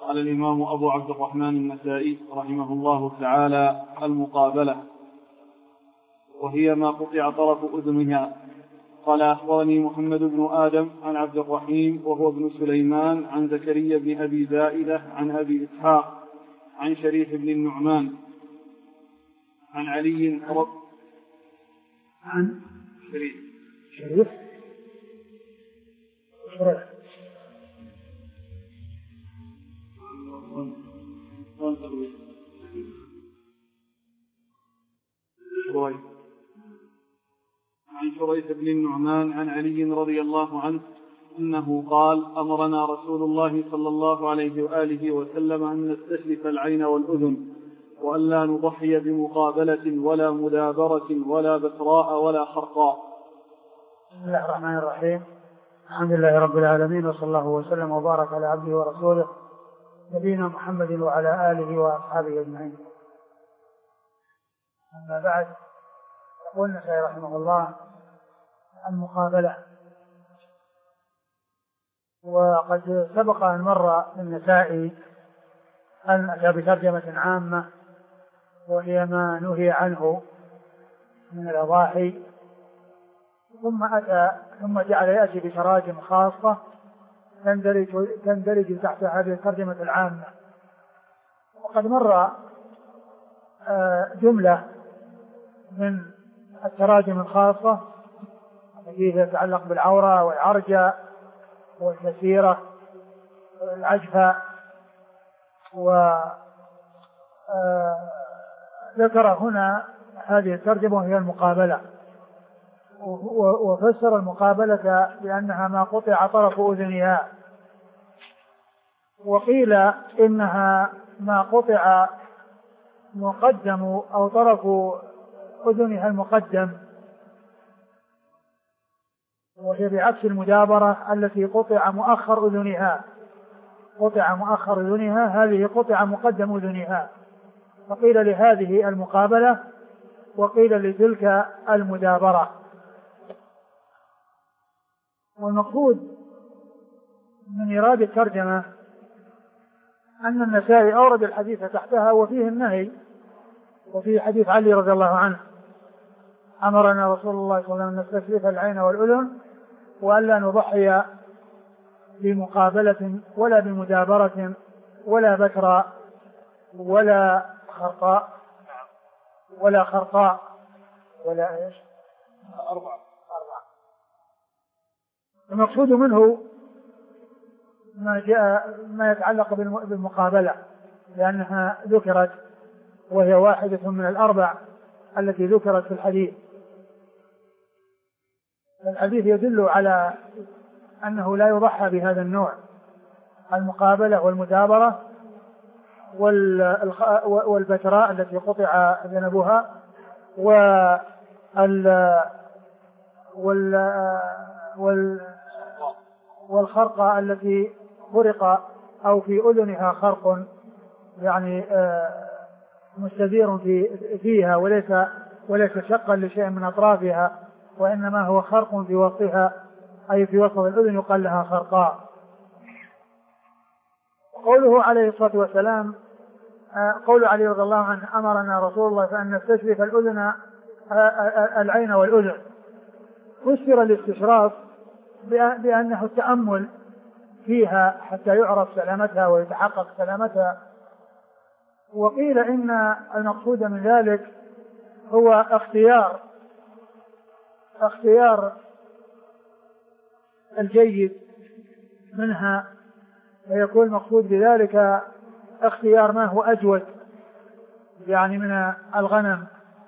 قال الإمام أبو عبد الرحمن النسائي رحمه الله تعالى: المقابلة، وهي ما قطع طرف أذنها. قال: أخبرني محمد بن آدم عن عبد الرحيم وهو ابن سليمان عن زكريا بن أبي زائدة عن أبي إسحاق عن شريح بن النعمان عن علي عن شريح عن شريح بن النعمان عن علي رضي الله عنه أنه قال: أمرنا رسول الله صلى الله عليه وآله وسلم أن نستشرف العين والأذن، وأن لا نضحي بمقابلة ولا مدابرة ولا بتراء ولا خرقاء. بسم الله الرحمن الرحيم. الحمد لله رب العالمين، وصلى الله وسلم وبارك على عبده ورسوله نبينا محمد وعلى آله وأصحابه أجمعين. أما بعد، يقول النسائي رحمه الله: المقابلة. وقد سبق أن مر النسائي أن أتى بترجمة عامة، وهي ما نهي عنه من الأضاحي، ثم جعل يأتي بتراجم خاصة تندرج تحت هذه الترجمة العامة. وقد مر جملة من التراجم الخاصة التي تتعلق بالعورة والعرجة والكثيرة والعجفة، وذكر هنا هذه الترجمة وهي المقابلة، وفسر المقابلة بأنها ما قطع طرف أذنها، وقيل إنها ما قطع مقدم أو طرف أذنها المقدم، وهي بعكس المدابرة التي قطع مؤخر أذنها، هذه قطع مقدم أذنها، فقيل لهذه المقابلة وقيل لتلك المدابرة. والمقصود من إرادة الترجمة أن النسائي أورد الحديث تحتها وفيه النهي، وفي حديث علي رضي الله عنه: أمرنا رسول الله صلى الله عليه وسلم أن نستشرف العين والأذن، وألا نضحي بمقابلة ولا بمدابرة ولا بتراء ولا خرقاء ولا إيش؟ أربعة. المقصود منه ما يتعلق بالمقابلة، لأنها ذكرت وهي واحدة من الأربع التي ذكرت في الحديث. الحديث يدل على أنه لا يضحى بهذا النوع: المقابلة والمدابرة والبتراء التي قطع ذنبها والخرقة التي خرق أو في أذنها خرق، يعني مستدير فيها وليس شقا لشيء من أطرافها، وإنما هو خرق في وسطها، أي في وسط الأذن، يقال لها خرقاء. قوله عليه الصلاة والسلام، قول علي رضي الله عنه: أمرنا رسول الله فأن نستشرف العين والأذن، فسر الاستشراف بأنه التأمل فيها حتى يعرف سلامتها ويتحقق سلامتها. وقيل إن المقصود من ذلك هو اختيار الجيد منها، ويكون المقصود بذلك اختيار ما هو أجود، يعني من الغنم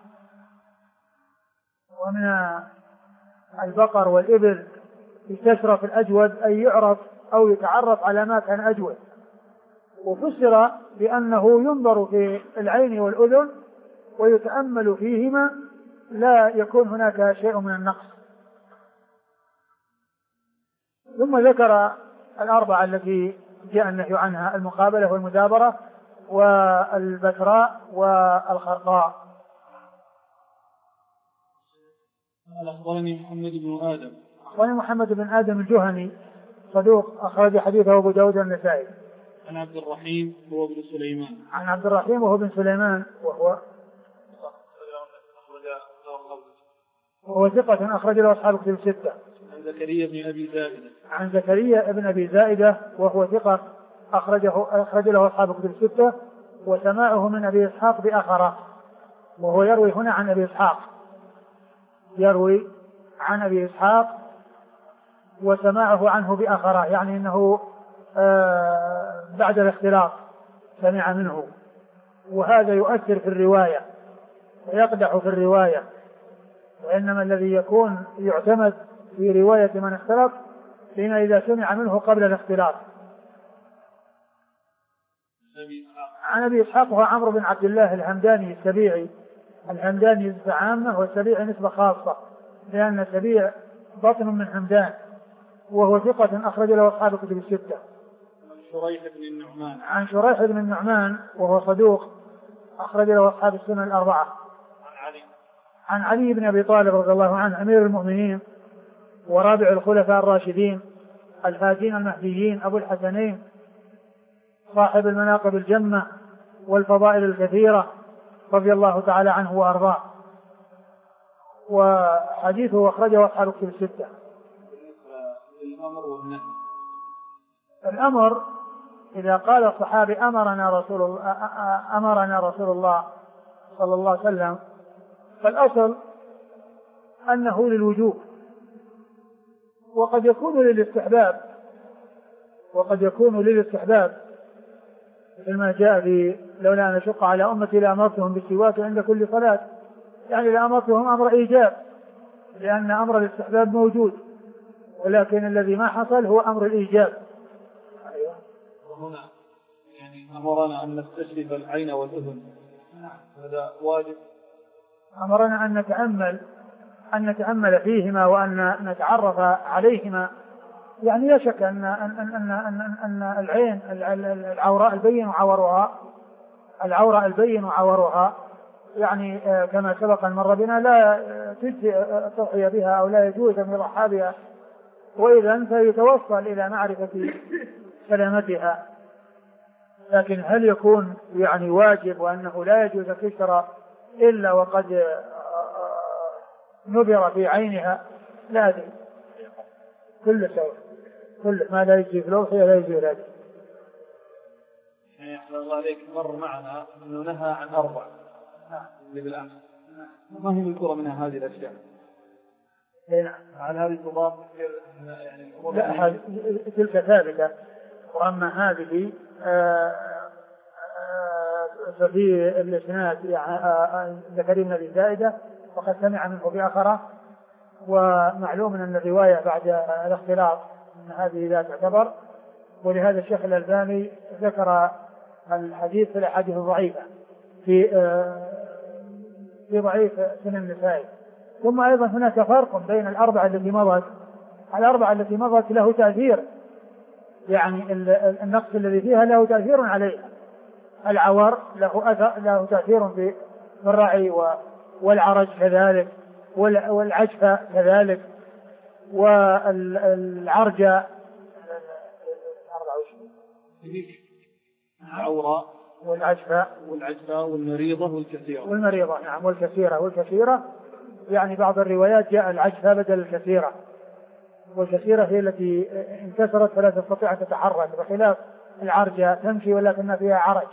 ومن البقر والإبل، يستشرف الأجود أي يعرف أو يتعرف على ما كان أجود. وفسر بأنه ينظر في العين والأذن ويتأمل فيهما، لا يكون هناك شيء من النقص. ثم ذكر الأربعة التي جاء النهي عنها: المقابلة والمدابرة والبتراء والخرقاء. أخبرني محمد بن آدم الجهني صدوق، أخرج حديثه أبو داود النسائي. عن عبد الرحيم هو ابن سليمان. عن عبد الرحيم وهو ابن سليمان وهو ثقة أخرج له أصحاب كتب الستة. عن زكريا بن أبي زائدة. عن زكريا بن أبي زائدة وهو ثقة أخرج له أصحاب كتب الستة، وسماعه من أبي إسحاق بآخره، وهو يروي هنا عن أبي إسحاق، يروي عن أبي إسحاق وسماعه عنه بآخره، يعني أنه بعد الاختلاط سمع منه، وهذا يؤثر في الرواية ويقدح في الرواية، وإنما الذي يكون يعتمد في رواية من اختلط حين إذا سمع منه قبل الاختلاط. عن أبي إسحاق هو عمرو بن عبد الله الهمداني السبيعي، الهمداني نسبة عامة والسبيعي نسبة خاصة، لأن السبيع بطن من همدان، وهو ثقة أخرج له أصحاب كتب الستة. عن شريح بن النعمان وهو صدوق أخرج له أصحاب السنن الأربعة. عن علي بن أبي طالب رضي الله عنه أمير المؤمنين ورابع الخلفاء الراشدين الهادين المهديين أبو الحسنين صاحب المناقب الجمة والفضائل الكثيرة رضي الله تعالى عنه وأرضاه، وحديثه أخرجه أصحاب كتب الستة. الأمر إذا قال الصحابي أمرنا رسول الله صلى الله عليه وسلم، فالأصل أنه للوجوب، وقد يكون للاستحباب كما جاء في لولا أن أشق على أمتي لأمرتهم بالسواك عند كل صلاة، يعني لأمرتهم أمر إيجاب، لأن أمر الاستحباب موجود، ولكن الذي ما حصل هو أمر الإيجاب. أيوة. وهنا يعني أمرنا أن نستشرف العين والأذن، هذا واجب. أمرنا أن نتأمل فيهما وأن نتعرف عليهما، يعني لا شك أن العين العوراء البين وعورها يعني كما سبق مر بنا لا تجزئ التضحية بها أو لا يجوز أن يضحى بها، وإذا فيتوصل إلى معرفة سلامتها. لكن هل يكون يعني واجب وأنه لا يجوز الكشرى إلا وقد نبر في عينها؟ لا أدري، كل سوء، كل ما لا يجزي في الأضحية لا يجزي ذلك. أحسن الله عليك، مر معنا أنه نهى عن 4 اللي بالأمس، ما هي مذكورة منها هذه الأشياء؟ هل هذه تضاف يعني لا، تلك ثابتة، وأما هذه ففي الإسناد يعني زكريا بن أبي زائدة وقد سمع منه بآخره، ومعلوم أن الرواية بعد الاختلاط أن هذه لا تعتبر، ولهذا الشيخ الألباني ذكر الحديث في الأحاديث الضعيفة في ضعيف سنن النسائي. ثم أيضا هناك فرق بين الأربعة التي مضت له تأثير، يعني النقص الذي فيها له تأثير عليها. العور له تأثير في الرعي والعرج كذلك، والعجفة كذلك، والعرجة العورة والعجفة والمريضة نعم والكثيرة، يعني بعض الروايات جاء العجفة بدل الكثيرة، والكثيرة هي التي انكسرت فلا تستطيع أن تتحرك، بخلاف العرجة تمشي ولكن فيها عرج.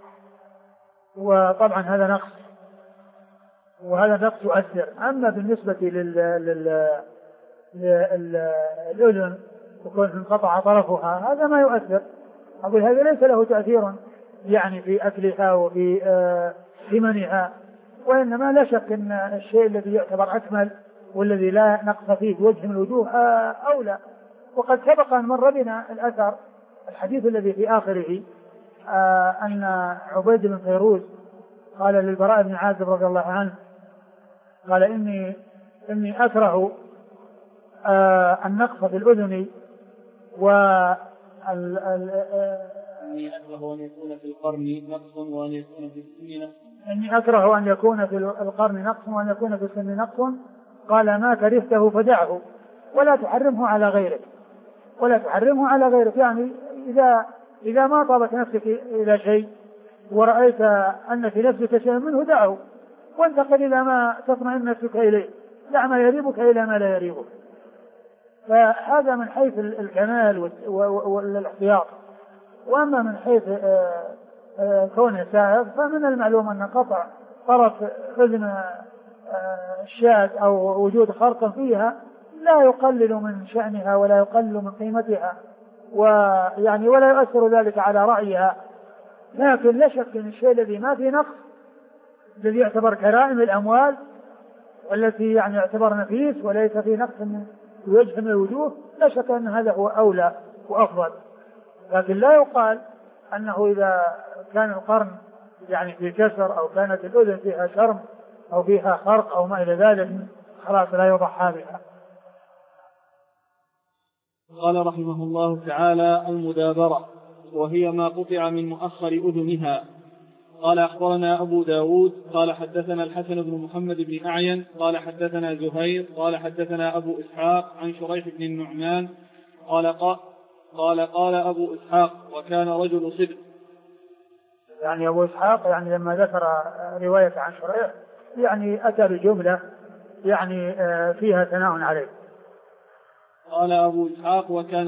وطبعا هذا نقص، وهذا نقص يؤثر. أما بالنسبة للأذن تكون انقطع طرفها، هذا ما يؤثر، أقول هذا ليس له تأثير يعني في أكلها وفي ثمنها، وإنما لا شك أن الشيء الذي يعتبر أكمل والذي لا نقص فيه بوجه من الوجوه أولى. وقد سبق أن مر بنا الأثر الحديث الذي في آخره أن عبيد بن فيروز قال للبراء بن عازب رضي الله عنه، قال إني أكره النقص في الأذن إني أكره أن يكون في القرن نقص وأن يكون في السن نقص. إني أكره أن يكون في القرن نقص وأن يكون في السن نقص. قال ما كرهته فدعه ولا تحرمه على غيرك، يعني إذا إذا ما طابت نفسك إلى شيء ورأيت أن في نفسك شيء منه دعه، وانتقل إلى ما تطمئن نفسك إليه، دع ما يريبك إلى ما لا يريبك. فهذا من حيث الكمال والاحتياط. وأما من حيث كونه سائغ فمن المعلوم أن قطع طرف أذن الشاة أو وجود خرق فيها لا يقلل من شأنها ولا يقلل من قيمتها، ويعني ولا يؤثر ذلك على رعيها. لكن لا شك أن الشيء الذي ما فيه نقص، الذي يعتبر كرائم الأموال والتي يعني يعتبر نفيس وليس فيه نقص من وجه من الوجوه، لا شك أن هذا هو أولى وأفضل. لكن لا يقال أنه إذا كان القرن يعني في كسر أو كانت الأذن فيها شرم أو فيها خرق أو ما إلى ذلك خلاص لا يضحى بها. قال رحمه الله تعالى: المدابرة، وهي ما قطع من مؤخر أذنها. قال: أخبرنا أبو داود قال حدثنا الحسن بن محمد بن أعين قال حدثنا زهير قال حدثنا أبو إسحاق عن شريح بن النعمان قال أبو إسحاق: وكان رجل صدق. يعني أبو إسحاق يعني لما ذكر رواية عن شريح يعني أتى بجملة يعني فيها ثناء عليه. قال أبو إسحاق: وكان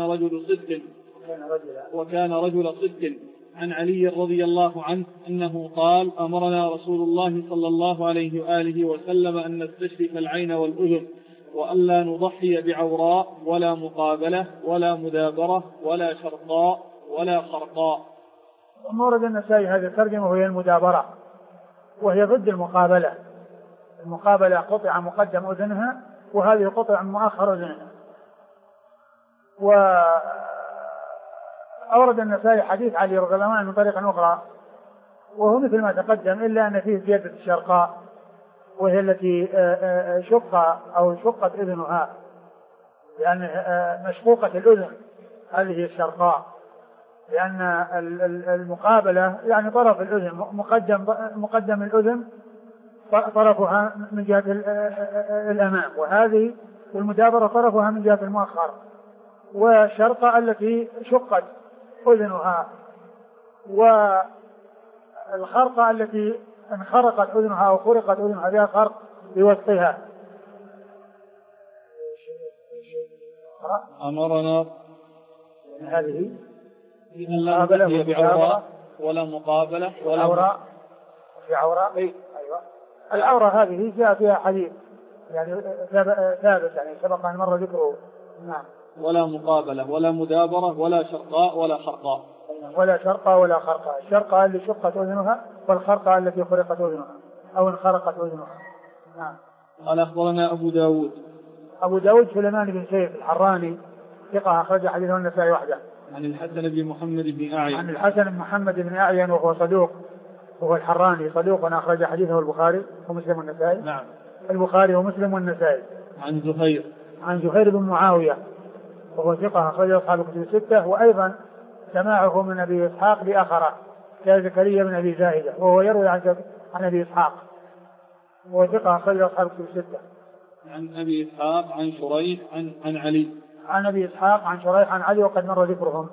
رجل صدق عن علي رضي الله عنه أنه قال: أمرنا رسول الله صلى الله عليه وآله وسلم أن نستشرف العين والأذن، وألا نضحي بعوراء ولا مقابلة ولا مدابرة ولا شرطاء ولا خرقاء. مورد النسائي هذه الترجمة وهي المدابرة، وهي ضد المقابلة. المقابلة قطع مقدم أذنها، وهذه قطع مؤخر أذنها. وأورد النسائي حديث علي رضي الله عنه من طريقة أخرى وهو مثل ما تقدم، إلا أن فيه زيادة الشرقاء، وهي التي شقت أذنها، لأن مشقوقة الأذن هذه الشرقاء، لأن المقابلة يعني طرف الأذن مقدم الأذن طرفها من جهة الأمام، وهذه المدابرة طرفها من جهة المؤخر، والشرقة التي شقت أذنها، والخرقة التي انخرقت أذنها أو خرقت أذنها بها خرق بوسطها. أمرنا هذه إذن لا نضحي بعوراء ولا مقابلة ولا عوراء في عوراء. أيوة. العورة هذه جاء فيها حديث يعني ثابت يعني سبق أن مر ذكره. نعم. ولا مقابلة ولا مدابرة ولا شرقاء ولا خرقاء. ولا شرقاء ولا خرقاء. الشرقاء التي شقت أذنها، والخرقاء التي خرقت أذنها أو انخرقت أذنها. نعم. قال: أخبرنا أبو داود سليمان بن سيف الحراني ثقة أخرج حديثه النسائي وحده. عن الحسن بن محمد بن أعين وهو صدوق، وهو الحراني صدوق أخرج حديثه البخاري ومسلم والنسائي. نعم. البخاري ومسلم والنسائي. عن زهير بن معاوية وهو ثقة أخرج أصحاب الكتب الستة، وأيضا سماعه من أبي إسحاق لآخره كزكريا بن أبي زاهدة، وهو يروي عن أبي إسحاق وهو ثقة أخرج أصحاب الكتب الستة. عن أبي إسحاق عن شريح عن علي. عن أبي إسحاق عن شريح عن علي وقد مر ذكرهم.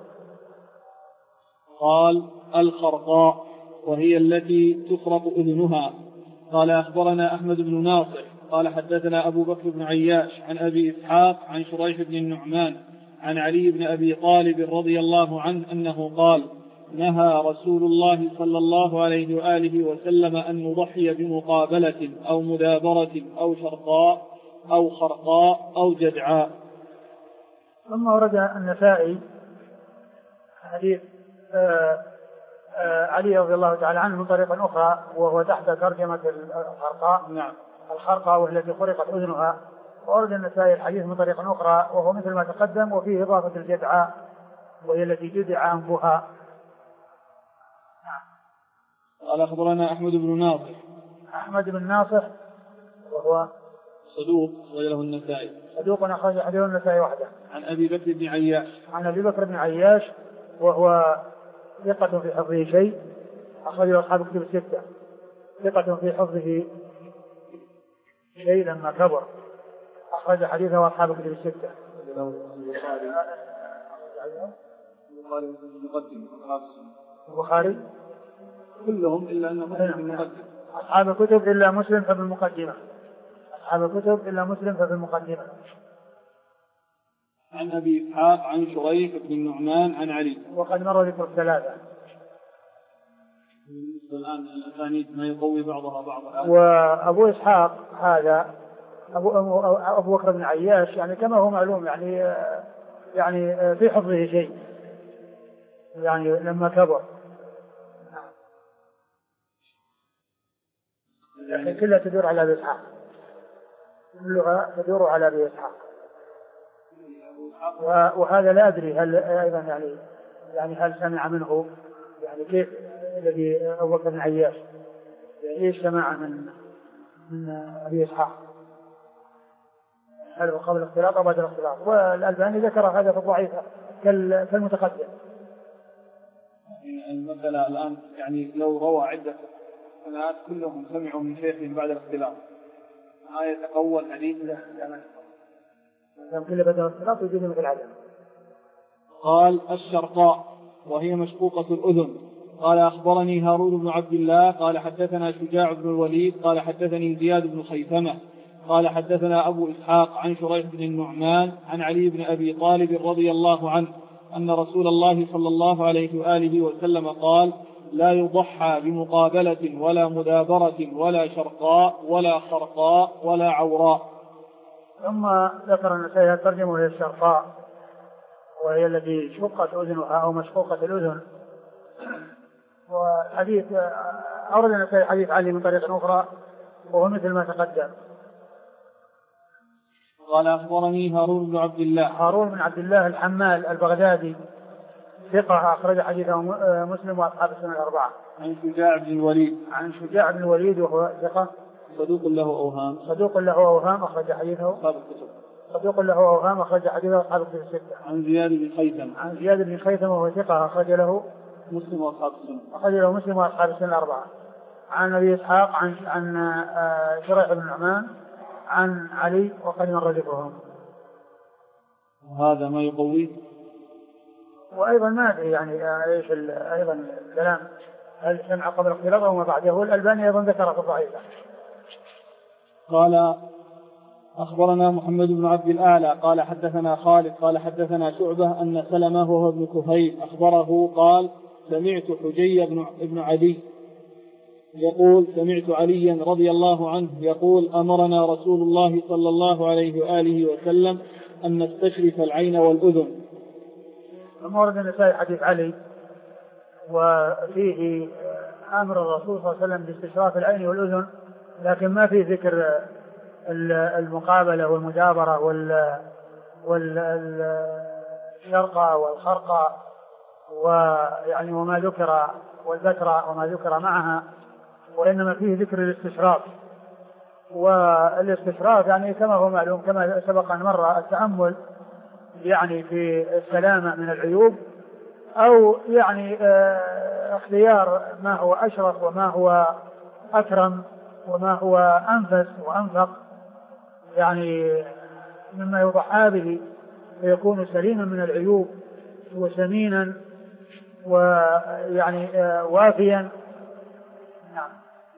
قال: الخرقاء، وهي التي تخرق أذنها. قال: أخبرنا أحمد بن ناصر قال حدثنا أبو بكر بن عياش عن أبي إسحاق عن شريح بن النعمان عن علي بن أبي طالب رضي الله عنه أنه قال: نهى رسول الله صلى الله عليه وآله وسلم أن نضحي بمقابلة أو مدابرة أو شرقاء أو خرقاء أو جدعاء. ثم ورد النسائي حديث علي رضي الله تعالى عنه من طريقة أخرى وهو تحت ترجمة الخرقاء. نعم. الخرقاء والتي خرقت أذنها. وورد النسائي الحديث من طريقة أخرى وهو مثل ما تقدم، وفيه إضافة الجدعاء وهي التي جدع أنفها. قال: أخبرنا أحمد بن ناصر وهو صدوق وله النسائي. صدوق أخرج حديث النسائي وحده. عن أبي بكر بن عياش وهو ثقة في حفظه شيء أخرجه أصحاب الكتب الستة. ثقة في حفظه شيء لما كبر أخرج حديثه أصحاب الكتب الستة. البخاري كلهم إلا أن مسلم في المقدمة. أصحاب الكتب إلا مسلم ففي المقدمة. أصحاب الكتب إلا مسلم ففي المقدمة. عن أبي إسحاق عن شريح بن النعمان عن علي. وقد مر ذكر الثلاثة. الآن الأسانيد ما يقوي بعضها بعضا. وأبو إسحاق هذا أبو بكر بن عياش يعني كما هو معلوم يعني في حفظه شيء يعني لما كبر. لكن كلها تدور على أبي إسحاق. كلها تدور على أبي إسحاق. وهذا لا أدري هل أيضا يعني هل سمع منه يعني كيف الذي أبو بكر بن عياش يعني إيش سمع من أبي إسحاق هل هو قبل الاختلاط أو بعد الاختلاط. والألباني ذكر هذا في الضعيفة كالمتقدم. المسألة الآن يعني لو روى عدة سنوات كلهم سمعوا من شيخ بعد الاختلاط يتقوى الحديث. لم كل بدل الاختلاط يجوز مثل عدم. قال الشرقاء وهي مشقوقة الأذن. قال أخبرني هارون بن عبد الله قال حدثنا شجاع بن الوليد قال حدثني زياد بن خيثمة قال حدثنا أبو إسحاق عن شريح بن النعمان عن علي بن أبي طالب رضي الله عنه أن رسول الله صلى الله عليه وآله وسلم قال لا يضحى بمقابلة ولا مدابرة ولا شرقاء ولا خرقاء ولا عوراء. ثم ذكر النسائي ترجمه للشرقاء وهي التي شقت أذنها أو مشقوقة الأذن. وحديث أورد النسائي حديث علي من طريق أخرى وهو مثل ما تقدم. قال أخبرني هارون بن عبد الله. هارون بن عبد الله الحمال البغدادي ثقة أخرج حديثه مسلم وأصحاب السنن الأربعة. عن شجاع بن الوليد. عن شجاع بن الوليد وهو ثقة صدوق له أوهام. صدوق له أوهام أخرج حديثه أصحاب الكتب. صدوق له أوهام أخرج حديثه أصحاب الكتب الستة. عن زياد بن خيثمة. عن زياد بن خيثمة وهو ثقة أخرج له مسلم وأصحاب السنن. أخرج له مسلم وأصحاب السنن الأربعة. عن أبي إسحاق عن شريح بن النعمان عن علي وقد مر ذكرهم. وهذا ما يقويه. وأيضا ما أدري يعني إيش أيضا الكلام هل سمع قبل الاختلاط أو ما بعده. الألباني أيضا ذكر في الضعيفة. قال أخبرنا محمد بن عبد الأعلى قال حدثنا خالد قال حدثنا شعبة أن سلمة وهو ابن كهيل أخبره قال سمعت حجي بن علي يقول سمعت عليا رضي الله عنه يقول أمرنا رسول الله صلى الله عليه وآله وسلم أن نستشرف العين والأذن. ثم ورد النسائي حديث علي وفيه أمر الرسول صلى الله عليه وسلم باستشراف العين والأذن لكن ما فيه ذكر المقابلة والمجابرة والشرقة والخرقة ويعني وما ذكر والذكر وما ذكر معها وإنما فيه ذكر الاستشراف. والاستشراف يعني كما هو معلوم كما سبق أن مر التأمل يعني في السلامة من العيوب أو يعني اختيار ما هو أشرف وما هو أكرم وما هو أنفس وأنفق يعني مما يضحى به فيكون سليما من العيوب وسمينا ويعني وافيا. نعم.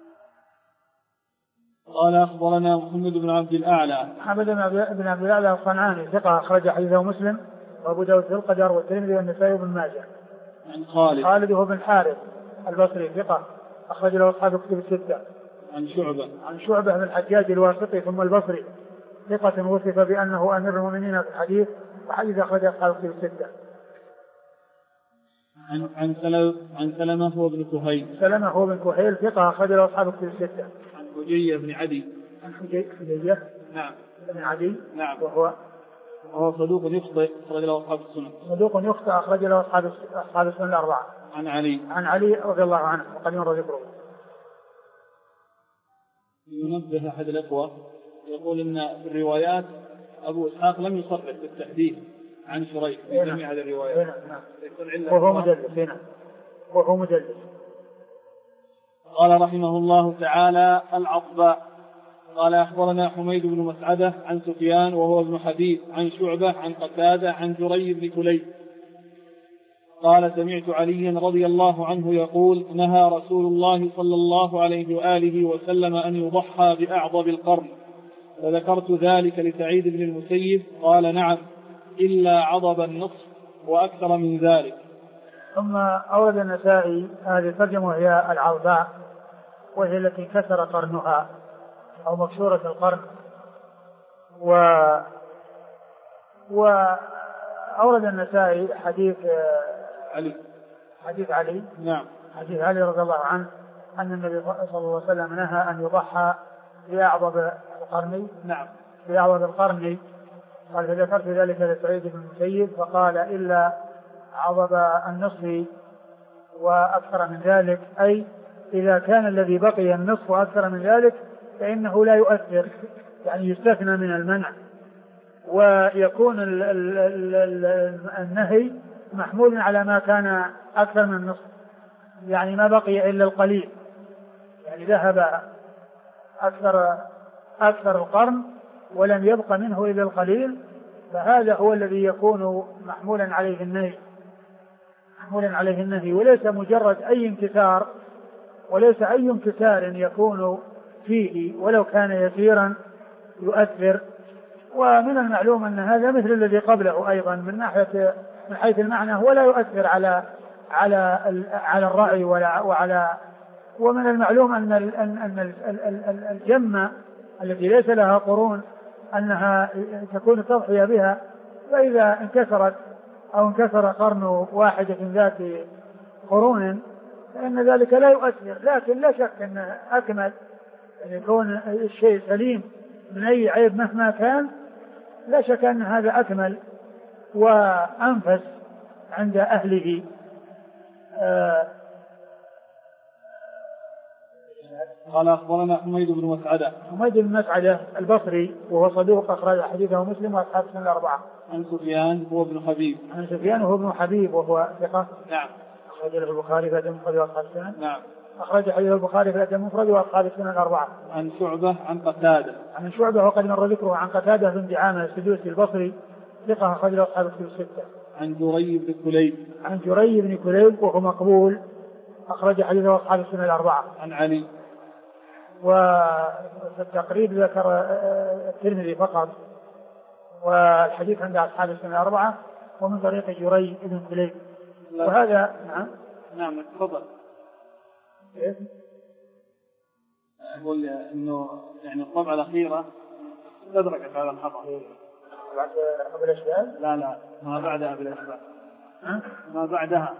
قال أخبرنا محمد بن عبد الأعلى. محمد بن عبد الأعلى الصنعاني ثقة أخرج حديثه مسلم وأبو داود في القدر والترمذي والنسائي وابن ماجه. عن خالد هو بن حارث البصري ثقة أخرج له أصحاب الكتب الستة. عن شعبة بن الحجاج الواسطي ثم البصري ثقة وصف بأنه أمير المؤمنين في الحديث وحديث أخرج أصحاب الكتب الستة. عن سلمة هو بن كهيل. سلمة هو بن كهيل ثقة أخرج له أصحاب الكتب الستة. عن حجي بن عدي. عن حجي نعم بن عدي. نعم. وهو صدوق يخطئ أخرج له أصحاب السنن. صدوق يخطئ أخرج له أصحاب السنن الأربعة. عن علي رضي الله عنه وقد مر ذكره. ينبه أحد الأخوة يقول إن في الروايات أبو إسحاق لم يصرح بالتحديث عن شريح في جميع هذه الروايات. وهو مدلس. قال رحمه الله تعالى العطباء. قال أخبرنا حميد بن مسعدة عن سفيان وهو ابن حبيب عن شعبة عن قتادة عن جري بن كليب قال سمعت عليا رضي الله عنه يقول نهى رسول الله صلى الله عليه وآله وسلم أن يضحى بأعضب القرن، فذكرت ذلك لسعيد بن المسيب قال نعم إلا عضب النصف وأكثر من ذلك. ثم أورد النسائي هذه الترجمة وهي العضباء، وهي التي كسر قرنها أو مكسورة القرن. وأورد النسائي حديث علي نعم، حديث علي رضي الله عنه أن النبي صلى الله عليه وسلم نهى أن يضحى بأعضب القرن. نعم، بأعضب القرن. قال فذكرت ذلك لسعيد بن المسيب فقال إلا عضب النصف وأكثر من ذلك، أي إذا كان الذي بقي النصف وأكثر من ذلك فإنه لا يؤثر، يعني يستثنى من المنع، ويكون النهي محمول على ما كان أكثر من النصف، يعني ما بقي إلا القليل، يعني ذهب أكثر القرن ولم يبق منه إلا القليل، فهذا هو الذي يكون محمولا عليه النهي، وليس مجرد أي انكسار، وليس أي انكسار يكون فيه ولو كان يسيرا يؤثر. ومن المعلوم أن هذا مثل الذي قبله أيضا من حيث المعنى ولا يؤثر على الرأي ومن المعلوم أن الجمة التي ليس لها قرون أنها تكون التضحية بها، فإذا انكسرت أو انكسر قرن واحدة ذات قرون فإن ذلك لا يؤثر، لكن لا شك أن أكمل أن يكون الشيء سليم من أي عيب مهما كان، لا شك أن هذا أكمل وأنفس عند أهله. قال أخبرنا حميد بن مسعدة. حميد بن مسعدة البصري وهو صدوق أخرج حديثه مسلم وأصحاب السنن الأربعة. عن سفيان هو ابن حبيب. عن سفيان هو ابن حبيب وهو ثقة. نعم. أخرج له البخاري في الأدب المفرد وأصحاب السنن. نعم. أخرج حديث البخاري في الأدب المفرد وأصحاب السنن الأربعة. عن شعبة عن قتادة. عن شعبة وقد مر ذكره. عن قتادة بن دعامة السدوسي البصري ثقة أخرج له أصحاب الكتب الستة. عن جري بن كليب. عن جري بن كليب وهو مقبول أخرج حديثه أصحاب السنن الأربعة. عن علي. وفي التقريب ذكر الترمذي فقط، والحديث عند أصحاب السنن الأربعة ومن طريق جري بن كليب. وهذا نعم تفضل. أقول إنه يعني الطبعة الأخيرة أدركت هذا الخطأ. بعد أبو الأشبال؟ لا ما بعدها أبو الأشبال. ما بعدها.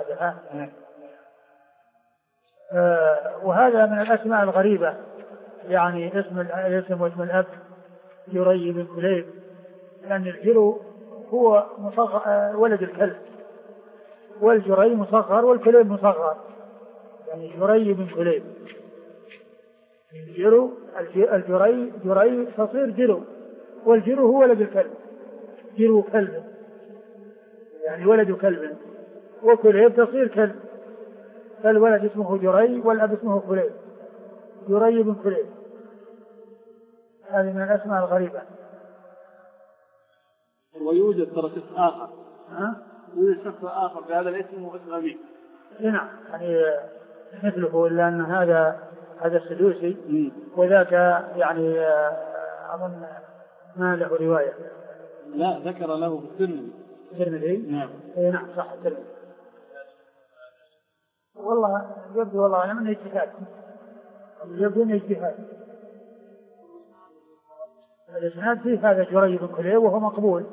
وهذا من الأسماء الغريبة، يعني اسم واسم الأب جري بن كليب، لأن الجرو هو مصغر ولد الكلب، والجري مصغر والكليب مصغر، يعني جري بن كليب. الجري تصير جرو، والجرو هو ولد الكلب، جرو كلب يعني ولد كلب، وكليب تصير كلب، فالولد اسمه جري والأب اسمه كليب، جري بن كليب. هذه من الأسماء الغريبة. ويوجد ترى شخص آخر. يوجد شخص آخر بهذا الاسم واسم أبيه. نعم يعني مثله، إلا أن هذا السدوسي وذاك يعني أظن ما له رواية. لا ذكر له في الترمذي. نعم. نعم صح الترمذي. والله يبدو والله أنا من اجتهاد، يبدو من اجتهاد. الإسناد فيه هذا جري بن كليب وهو مقبول،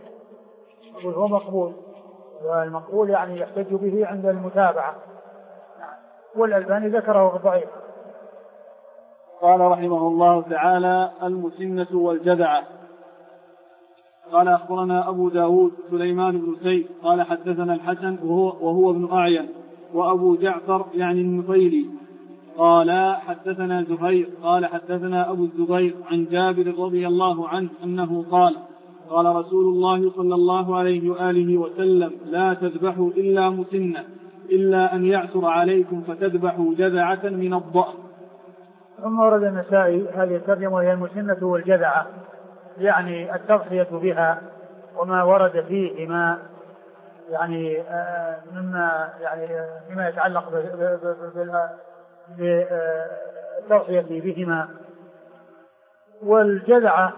والمقبول يعني يحتج به عند المتابعة، والألباني ذكره في الضعيف. قال رحمه الله تعالى: المسنة والجذعة. قال أخبرنا أبو داود سليمان بن سيد قال حدثنا الحسن وهو ابن أعين، وأبو جعفر يعني النفيلي قال حدثنا زهير قال حدثنا أبو الزبير عن جابر رضي الله عنه أنه قال: قال رسول الله صلى الله عليه وآله وسلم: لا تذبحوا إلا مسنة، إلا أن يعثر عليكم فتذبحوا جذعة من الضأن. ثم ورد النسائي هذه الترجمة وهي المسنة والجذعة، يعني التضحية بها وما ورد فيهما يعني مما يتعلق بالتضحية بهما. والجذعة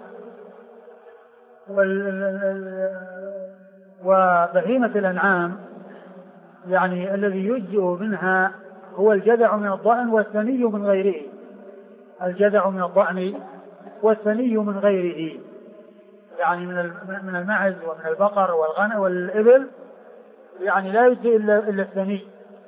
وبهيمة الأنعام يعني الذي يجزئ منها هو الجذع من الضأن والثني من غيره. الجذع من الضأن والثني من غيره، يعني من المعز ومن البقر والغنم والإبل، يعني لا يجزئ إلا الثني.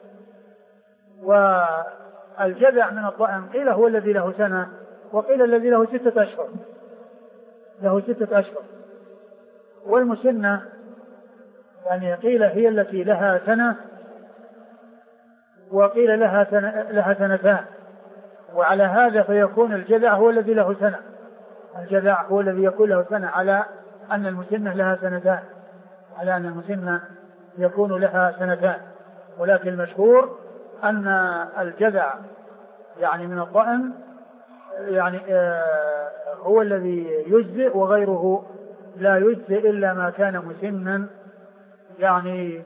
والجذع من الضأن قيل هو الذي له سنة، وقيل الذي له 6 أشهر، له 6 أشهر. والمسنة يعني قيل هي التي لها سنة، وقيل لها سنتان. وعلى هذا فيكون الجذع هو الذي له سنة، الجذع هو الذي يكون له سنة، على أن المسنة لها سنتان، على أن المسنة يكون لها سنتان. ولكن المشهور أن الجذع يعني من الضأن يعني هو الذي يجزئ، وغيره لا يجزئ إلا ما كان مسنا، يعني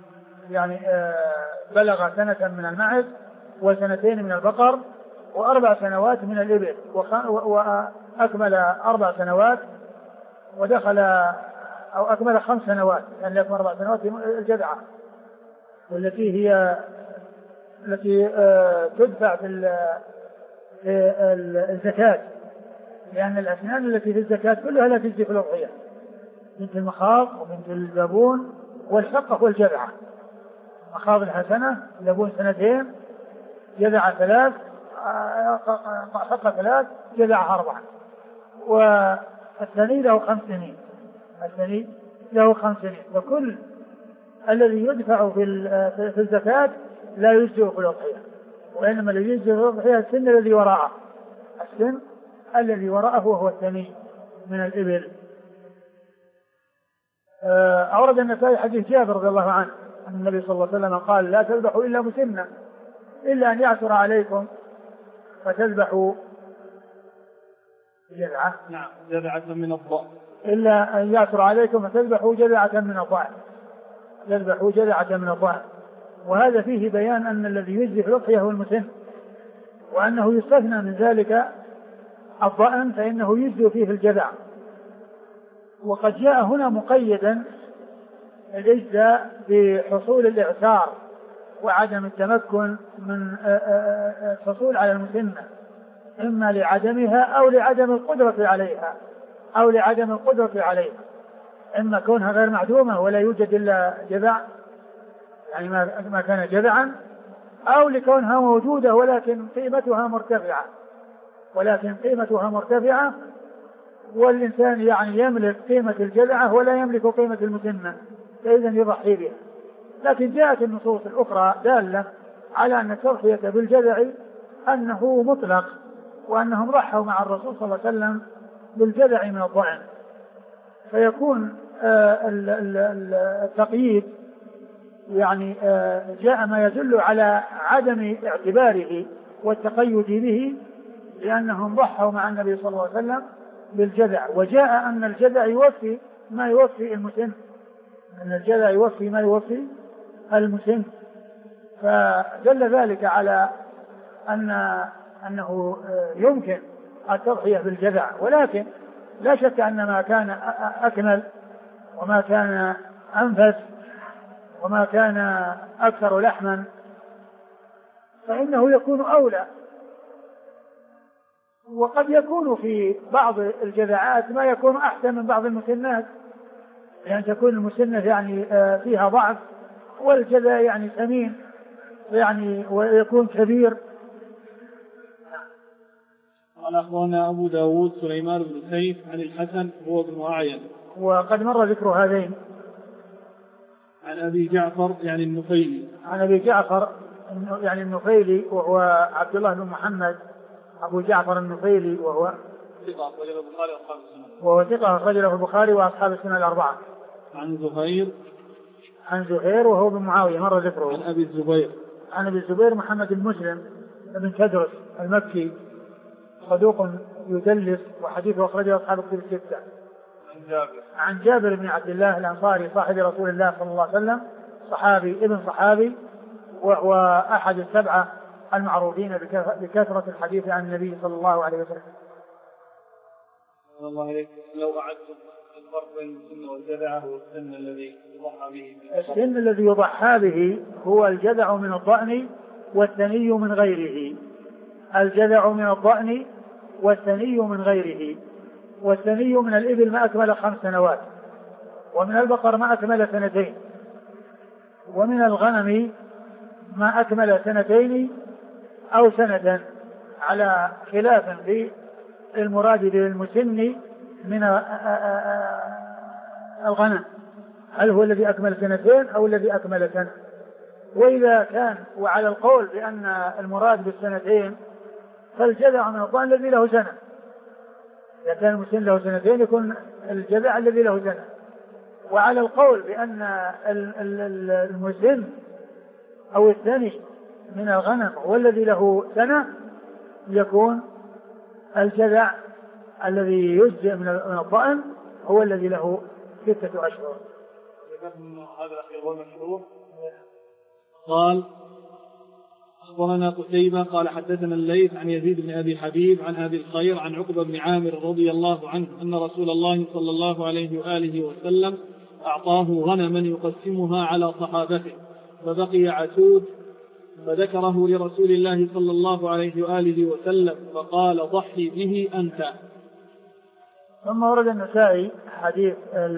بلغ سنة من المعز وسنتين من البقر و4 سنوات من الإبل، وأكمل 4 سنوات ودخل أو أكمل 5 سنوات، يعني يكمل 4 سنوات الجذعة، والتي هي التي تدفع في الزكاة، لأن الأسنان التي في الزكاة كلها لا تجزي في الأضحية، بنت المخاض وبنت الزبون والحقة والجذعة. مخاض لها سنة، زبون 2، جذعة 3، حقة 3، جذعة 4. والثني له 5 سنين، الثني له 5 سنين. وكل الذي يدفع في الزكاة لا يجزئ في الأضحية، وإنما الذي يجزئ في الأضحية السن الذي وراءه، السن الذي وراءه وهو الثني من الإبل. أورد النسائي حديث جابر رضي الله عنه أن النبي صلى الله عليه وسلم قال: لا تذبحوا إلا مسنة، إلا أن يعثر عليكم فتذبحوا جذعة. نعم، جذعة من الضأن. إلا أن يعثر عليكم فتذبحوا جذعة من الضأن، تذبحوا جذعة من الضأن. وهذا فيه بيان أن الذي يجزي في الأضحية هو المسن، وأنه يستثنى من ذلك الضأن فإنه يجزي فيه الجذع. وقد جاء هنا مقيدا الإجزاء بحصول الإعسار وعدم التمكن من الحصول على المسنة، إما لعدمها أو لعدم القدرة عليها، إما كونها غير معدومة ولا يوجد إلا جذع، يعني ما كان جذعا، أو لكونها موجودة ولكن قيمتها مرتفعة، والإنسان يعني يملك قيمة الجذعة ولا يملك قيمة المسنة، فإذا يضحي بها. لكن جاءت النصوص الأخرى دالة على أن التضحية بالجذع أنه مطلق، وأنهم ضحوا مع الرسول صلى الله عليه وسلم بالجذع من الضأن، فيكون التقييد يعني جاء ما يدل على عدم اعتباره والتقيد به، لأنهم ضحوا مع النبي صلى الله عليه وسلم بالجذع. وجاء أن الجذع يوفي ما يوفي المسن، أن الجذع يوفي ما يوفي المسن، فدل ذلك على أنه يمكن التضحية بالجذع. ولكن لا شك أن ما كان أكمل وما كان أنفس وما كان أكثر لحما فإنه يكون أولى. وقد يكون في بعض الجذعات ما يكون أحسن من بعض المسنات، يعني تكون المسنة يعني فيها ضعف، والجذع يعني ثمين يعني ويكون كبير. قال أخبرنا أبو داود سليمان بن سيف عن الحسن هو بن أعين، وقد مر ذكر هذين. عن أبي جعفر يعني النفيلي، عن أبي جعفر يعني النفيلي وهو عبد الله بن محمد أبو جعفر النفيلي، وهو ثقة أخرجه البخاري وأصحاب السنن. وهو ثقة أخرجه البخاري وأصحاب السنن الأربعة. عن زهير وهو بن معاوية مر ذكره. عن أبي الزبير محمد بن مسلم بن تدرس المكي صدوق يدلس، وحديثه أخرجه أصحاب الكتب الستة. عن جابر بن عبد الله الأنصاري صاحب رسول الله صلى الله عليه وسلم صحابي ابن صحابي، وهو أحد السبعة المعروفين بكثرة الحديث عن النبي صلى الله عليه وسلم. الله عليك، لو أعدتم الفرق بين السن والجذع والسن الذي يضحى به؟ السن الذي يضحى به هو الجذع من الضأن والثني من غيره. الجذع من الضأن والثني من غيره. والثني من الإبل ما أكمل 5 سنوات، ومن البقر ما أكمل 2 سنين، ومن الغنم ما أكمل 2 سنين أو 1 سنة، على خلاف في المراد بالمسن من الغنم، هل هو الذي أكمل 2 أو الذي أكمل 1 سنة. وإذا كان وعلى القول بأن المراد ب2 فالجذع من الضأن الذي له 1 سنة. إذا كان المسن له 2 يكون الجذع الذي له 1 سنة. وعلى القول بأن المسن أو الثاني من الغنم هو الذي له 1 سنة يكون الجذع الذي يجزئ من الضأن هو الذي له 6 أشهر. هذا هو المشهور. قال أخبرنا قتيبة قال حدثنا الليث عن يزيد بن أبي حبيب عن أبي الخير عن عقبة بن عامر رضي الله عنه أن رسول الله صلى الله عليه وآله وسلم أعطاه غنما يقسمها على صحابته فبقي عتود فذكره لرسول الله صلى الله عليه وآله وسلم فقال ضحي به أنت. ثم ورد النسائي حديث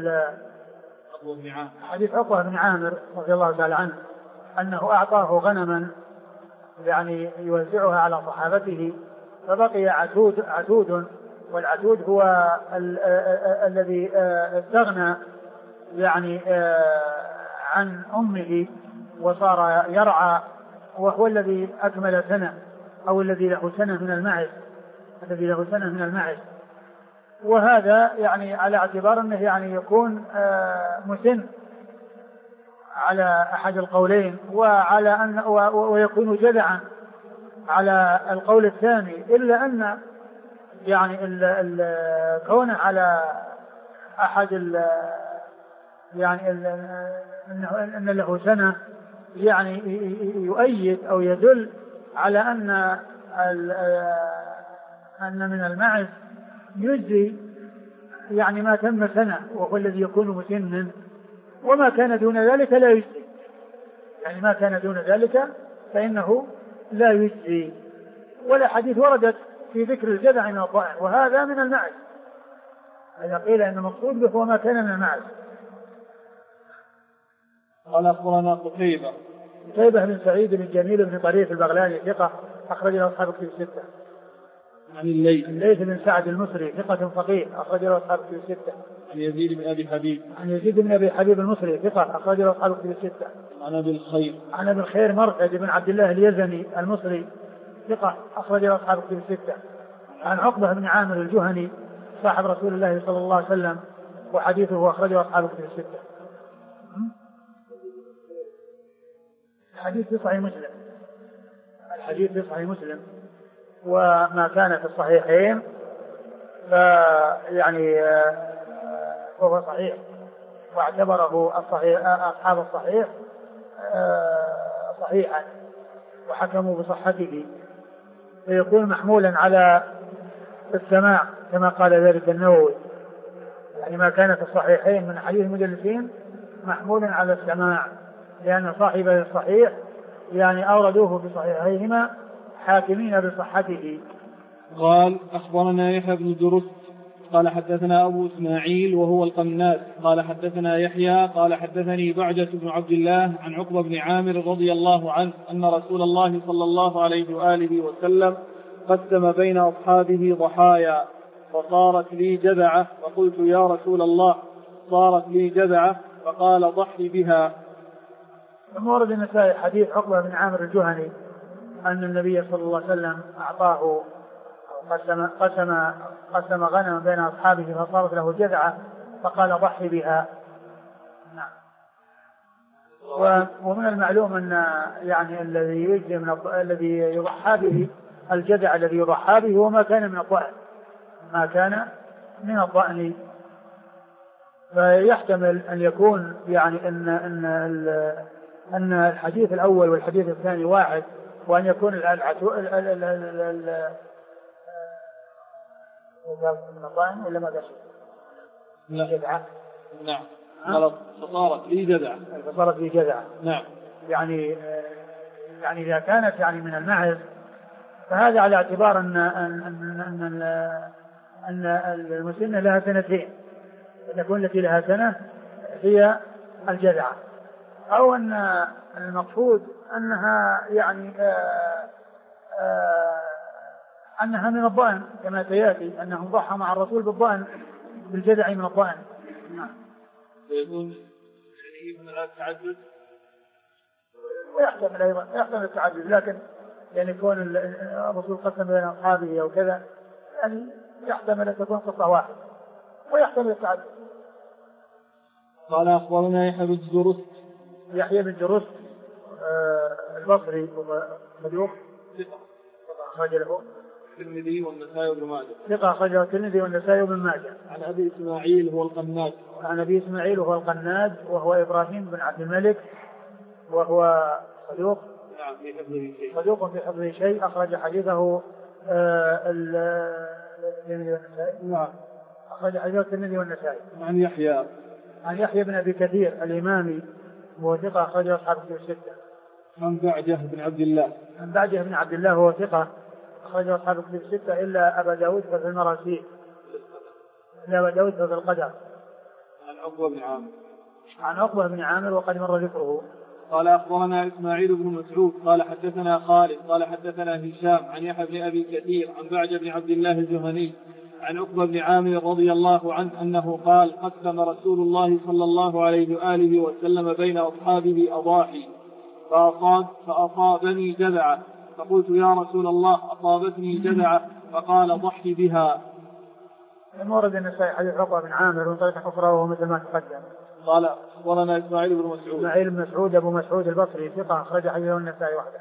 عقبة بن عامر رضي الله تعالى عنه أنه أعطاه غنما يعني يوزعها على صحابته فبقي عتود، والعتود هو الذي استغنى يعني عن أمه وصار يرعى، وهو الذي أكمل 1 سنة أو الذي له 1 سنة من المعز، وهذا يعني على اعتبار أنه يعني يكون مسن على أحد القولين، وعلى أن ويكون جذعا على القول الثاني، إلا أن يعني كونه على أحد يعني أن له 1 سنة يعني يؤيد أو يدل على أن من المعز يجزي يعني ما تم 1 سنة وهو الذي يكون مسنا، وما كان دون ذلك لا يجزي، يعني ما كان دون ذلك فإنه لا يجزي. ولا حديث وردت في ذكر الجذع من الضأن، وهذا من المعز، إذا قيل أن المقصود به هو ما كان من المعز. قال أخبرنا قتيبة بن سعيد بن جميل بن طريف البغلاني ثقة أخرج له أصحاب الكتب 6. عن الليث بن سعد المصري ثقة فقيه أخرج له أصحاب الكتب 6. عن يزيد بن أبي حبيب المصري ثقة أخرج له أصحاب الكتب 6. عن أبي الخير مرثد بن عبد الله اليزني المصري ثقة أخرج له أصحاب الكتب 6. عن عقبة بن عامر الجهني صاحب رسول الله صلى الله عليه وسلم وحديثه أخرجه أصحاب الكتب 6. الحديث في صحيح مسلم، وما كان في الصحيحين فيعني هو صحيح، واعتبره أصحاب الصحيح صحيحا وحكموا بصحته، فيكون محمولا على السماع كما قال ذلك النووي، يعني ما كان في الصحيحين من حديث المدلسين محمولا على السماع، لأن صاحب الصحيح يعني أوردوه في صحيحيهما حاكمين بصحته. قال أخبرنا يحيى بن درست قال حدثنا أبو إسماعيل وهو القناس قال حدثنا يحيى قال حدثني بعجة بن عبد الله عن عقبة بن عامر رضي الله عنه أن رسول الله صلى الله عليه وآله وسلم قسم بين أصحابه ضحايا فصارت لي جذعة، وقلت يا رسول الله صارت لي جذعة، فقال ضحي بها. ثم ورد النسائي حديث عقبة بن عامر الجهني أن النبي صلى الله عليه وسلم أعطاه قسم غنما بين أصحابه فصارت له جذعة فقال ضحي بها. نعم. ومن المعلوم أن يعني الذي يضحى به الجذع الذي يضحى به هو ما كان من الضأن، فيحتمل أن يكون يعني أن أن الحديث الأول والحديث الثاني واحد، وأن يكون الضأن ولا ما قال؟ لا. نعم. غلط. فصارت لي جذعة. فصارت لي جذعة. نعم. يعني إذا كانت يعني من المعز فهذا على اعتبار أن المسنة لها سنتين، تكون التي لها سنة هي الجذعة، أو أن المقصود أنها يعني أنها من الضأن كما سيأتي أنه ضحى مع الرسول بالضأن بالجذع من الضأن. نعم. يكون يعني من التعدد ويحتمل أيضا التعدد، لكن يعني كون الرسول قسم بين أصحابه أو كذا يعني يحتمل أن تكون قصة واحدة ويحتمل التعدد. قال أخبرنا يحيى بن جرست البصري مديوخ أخرج له الترمذي والنسائي وابن ماجه. ثقة أخرجه الترمذي والنسائي وابن ماجه. عن أبي إسماعيل هو القناد. وهو إبراهيم بن عبد الملك وهو صدوق. نعم. صدوق في حفظه شيء. أخرج حديثه نعم. أخرج حديثه الترمذي والنسائي. عن يحيى بن أبي كثير الإمامي وهو ثقة أخرجه أصحاب الكتب الستة. عن بعجة بن عبد الله وهو ثقة أخرجه أصحاب الكتب الستة إلا أبا داود في المراسيل، إلا أبا داود في القدر. عن عقبة بن عامر وقد مر ذكره. قال أخبرنا إسماعيل بن مسعود قال حدثنا خالد قال حدثنا هشام عن يحيى بن أبي كثير عن بعجة بن عبد الله الجهني عن عقبة بن عامر رضي الله عنه أنه قال قسم رسول الله صلى الله عليه وآله وسلم بين أصحابه أضاحي فأصابني جذعة، فقلت يا رسول الله أصابتني جذعة، فقال ضحي بها. المورد النسائي حديث عقبة بن عامر وطريقة أخرى وهو مثل ما تقدم. قال أخبرنا إسماعيل بن مسعود أبو مسعود البصري ثقة أخرج حديثه النسائي وحده.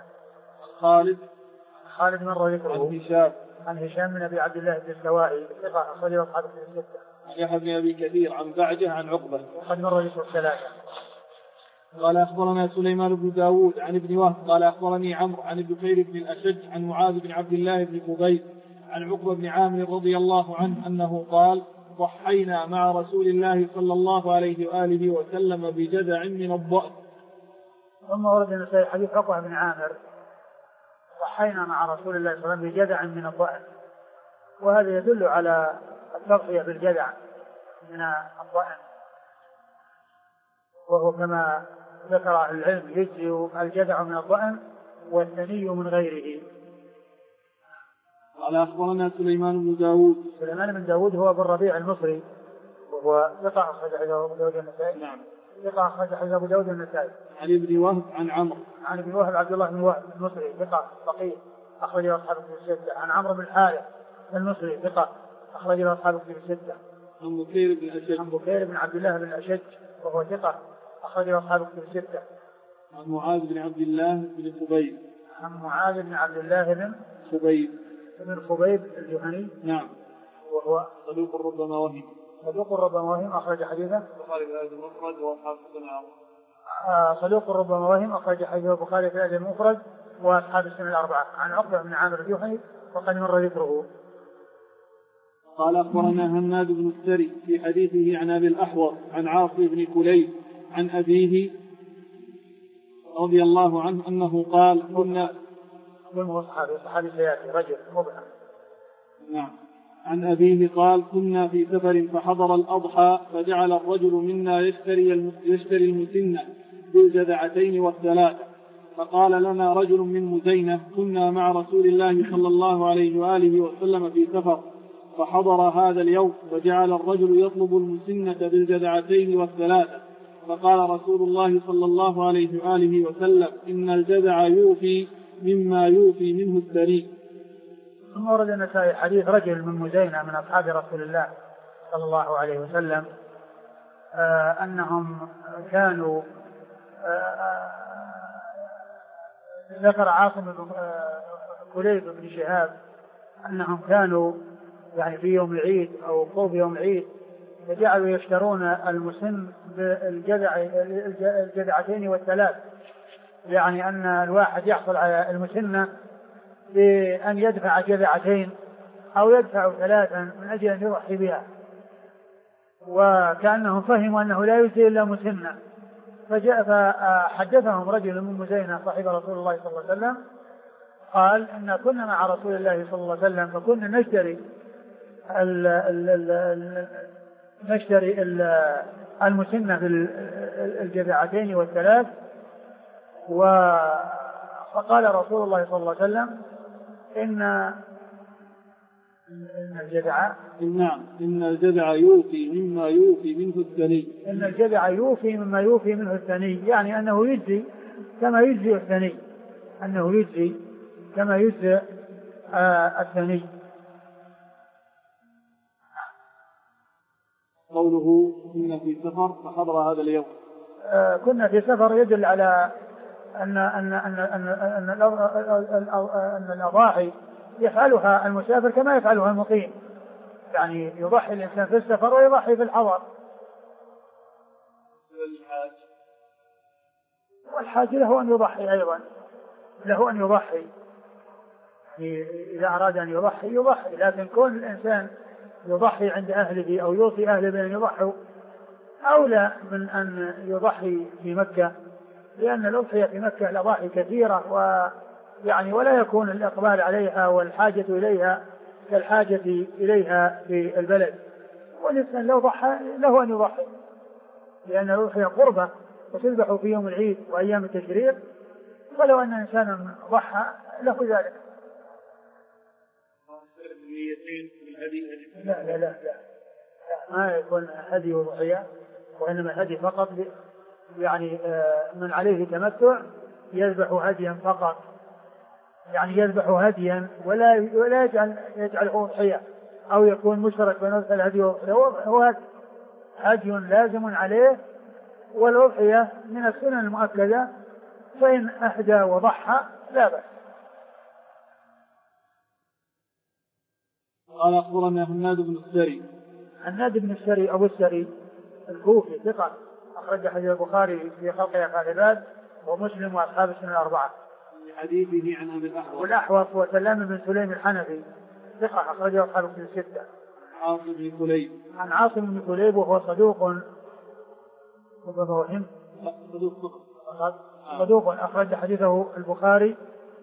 خالد مر ذكره. عن هشام بن أبي عبد الله الدستوائي ثقة أخرجه أصحاب الكتب الستة. عن يحيى بن أبي كثير عن بعجة عن عقبة وقد مر ذكر الثلاثة. قال أخبرنا سليمان بن داود عن ابن وهب قال أخبرني عمرو عن بكير بن الأشج عن معاذ بن عبد الله بن قبيس عن عقبة بن عامر رضي الله عنه أنه قال ضحينا مع رسول الله صلى الله عليه وآله وسلم بجذع من الضأن. ثم ورد النسائي حديث عقبة بن عامر ضحينا مع رسول الله صلى الله عليه وسلم بجذع من الضأن، وهذا يدل على التضحية بالجذع من الضأن، وهو كما ذكر العلم يجزئ الجذع من الضأن والثني من غيره. قال أخبرنا سليمان بن داود هو ابن ربيع المصري وهو ثقة أخرج حديثه أبو داود النسائي. نعم. ثقة أخرج حديثه أبو داود النسائي. عن ابن وهب عن عمرو عن ابن وهب عبد الله بن وهب المصري ثقة فقيه أخرج له أصحاب الكتب الستة. عن عمرو بن الحارث المصري ثقة أخرج له أصحاب الكتب الستة. عن بكير بن عبد الله بن الأشج وهو ثقة أخرج له أصحاب الكتب الستة. عن معاذ بن عبد الله بن خبيب بن خبيب الجهني. نعم. وهو صدوق ربما وهم أخرج حديثه البخاري في الأدب المفرد وأصحاب السنن صدوق ربما وهم أخرج حديثه البخاري في الأدب المفرد وأصحاب السنن الأربعة. عن عقبة بن عامر الجهني وقد مر ذكره. قال أخبرنا هناد بن السري في حديثه عن أبي الأحوص عن عاصم بن كليب عن أبيه رضي الله عنه أنه قال كنا صحابي سياتي رجل مبهم. نعم. عن أبيه قال كنا في سفر فحضر الأضحى فجعل الرجل منا يشتري المسنة بالجذعتين والثلاثة، فقال لنا رجل من مزينة كنا مع رسول الله صلى الله عليه وآله وسلم في سفر فحضر هذا اليوم وجعل الرجل يطلب المسنة بالجذعتين والثلاثة، فقال رسول الله صلى الله عليه وآله وسلم إن الجذع يوفي مما يوفي منه الثري. ثم ورد النسائي حديث رجل من مزينة من أصحاب رسول الله صلى الله عليه وسلم أنهم كانوا ذكر عاصم بن كليب بن شهاب أنهم كانوا يعني في يوم العيد أو قرب يوم العيد فجعلوا يشترون المسن بالجذعتين والثلاث، يعني أن الواحد يحصل على المسنة بأن يدفع جذعتين أو يدفع 3 من أجل أن يضحي بها، وكأنهم فهموا أنه لا يجزي إلا مسنة. فحدثهم رجل من مزينة صاحب رسول الله صلى الله عليه وسلم قال إن كنا مع رسول الله صلى الله عليه وسلم فكنا نشتري المسنة في الجذعتين والثلاث. فقال رسول الله صلى الله عليه وسلم إن الجذع إن الجذع يوفي مما يوفي منه الثني. إن الجذع يوفي مما يوفي منه الثني، يعني أنه يجزي كما يجزي الثني، أنه يجزي كما يجزي الثني. قوله كنا في سفر فحضر هذا اليوم. كنا في سفر يدل على أن الأضاحي يفعلها المسافر كما يفعلها المقيم، يعني يضحي الإنسان في السفر ويضحي في الحضر. والحاج له أن يضحي أيضا، له أن يضحي إذا أراد أن يضحي، لكن كون الإنسان يضحي عند أهله أو يوصي أهله بأن يضحوا أولى من أن يضحي في مكة، لأن الأضحية في مكة الأضاحي كثيرة ولا يكون الإقبال عليها والحاجة إليها كالحاجة إليها في البلد. والإنسان لو ضحى له أن يضحي، لأن الأضحية قربة وتذبح في يوم العيد وأيام التشريق، ولو أن إنسانا ضحى له ذلك. لا ما يكون هدي وضحية، وإنما هدي فقط، يعني من عليه تمتع يذبح هديا فقط، يعني يذبح هديا ولا يجعله أضحية أو يكون مشترك بين الهدي والأضحية. هو هدي لازم عليه، والأضحية من السنن المؤكدة، فإن أهدى وضحى لا بأس. قال أخبرنا هناد بن السري أبو السري الكوفي ثقة، أخرج حديث البخاري في خلق أفعال العباد ومسلم وأصحاب السنن الأربعة. حديثه عن أبي الأحوص وسلام بن سليم الحنفي ثقة، أخرجه أصحاب السنن الستة. عن عاصم بن كليب وهو صدوق أخرج حديثه البخاري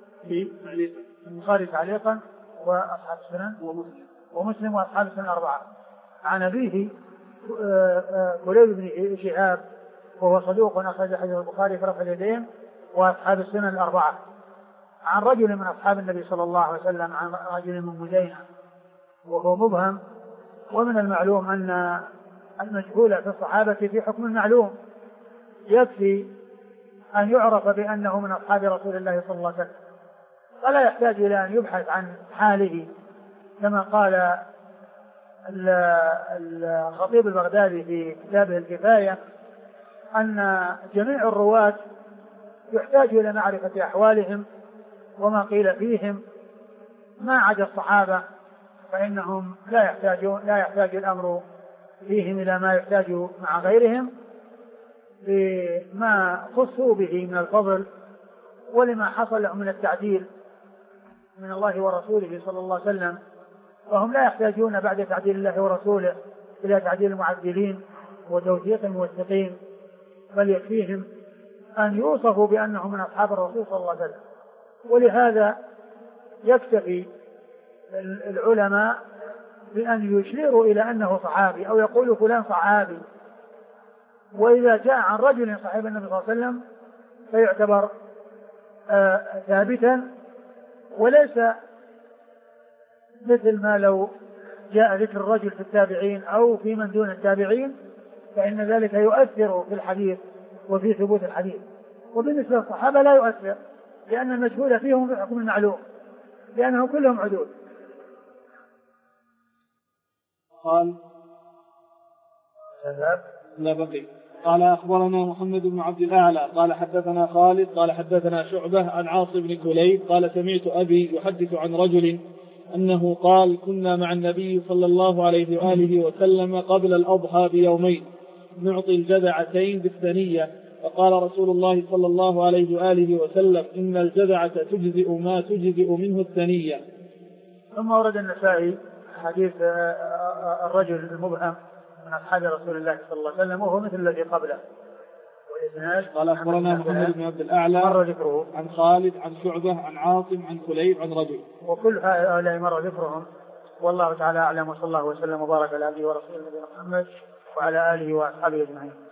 تعليقا وأصحاب السنن ومسلم وأصحاب السنن الأربعة. عن أبيه كليب بن شهاب وهو صدوق أخرج حديث البخاري في رفع اليدين وأصحاب السنن الأربعة. عن رجل من أصحاب النبي صلى الله عليه وسلم، عن رجل من مزينة وهو مبهم، ومن المعلوم أن المجهول في الصحابة في حكم المعلوم، يكفي أن يعرف بأنه من أصحاب رسول الله صلى الله عليه وسلم، فلا يحتاج إلى أن يبحث عن حاله، كما قال الخطيب البغدادي في كتابه الكفاية أن جميع الرواة يحتاج إلى معرفة أحوالهم وما قيل فيهم، ما عدا الصحابة فإنهم لا يحتاج الأمر فيهم إلى ما يحتاج مع غيرهم، لما خصوا به من الفضل ولما حصل لهم من التعديل من الله ورسوله صلى الله عليه وسلم، فهم لا يحتاجون بعد تعديل الله ورسوله إلى تعديل المعدلين وتوثيق الموثقين، بل يكفيهم أن يوصفوا بأنهم من أصحاب الرسول صلى الله عليه وسلم. ولهذا يكتفي العلماء بأن يشيروا إلى أنه صحابي أو يقولوا فلان صحابي، وإذا جاء عن رجل صحيح النبي صلى الله عليه وسلم فيعتبر ثابتا، وليس مثل ما لو جاء ذكر الرجل في التابعين أو في من دون التابعين، فإن ذلك يؤثر في الحديث وفي ثبوت الحديث. وبالنسبة للصحابة لا يؤثر، لأن المجهول فيهم في حكم المعلوم، لأنهم كلهم عدول. قال أخبرنا محمد بن عبد الأعلى قال حدثنا خالد قال حدثنا شعبة عن عاصم بن كليب قال سمعت أبي يحدث عن رجل أنه قال كنا مع النبي صلى الله عليه وآله وسلم قبل الأضحى بيومين نعطي الجذعتين بالثنية فقال رسول الله صلى الله عليه وآله وسلم إن الجذعة تجزئ ما تجزئ منه الثنية. ثم ورد النسائي حديث الرجل المبهم من أصحاب رسول الله صلى الله عليه وسلم وهو مثل الذي قبله. قال أخبرنا محمد بن عبد الأعلى مر ذكره عن خالد عن شعبة عن عاصم عن كليب عن رجل، وكل هؤلاء مر ذكرهم. والله تعالى أعلم، وصلى الله وسلم وبارك على عبده ورسوله نبينا محمد وعلى آله وأصحابه أجمعين.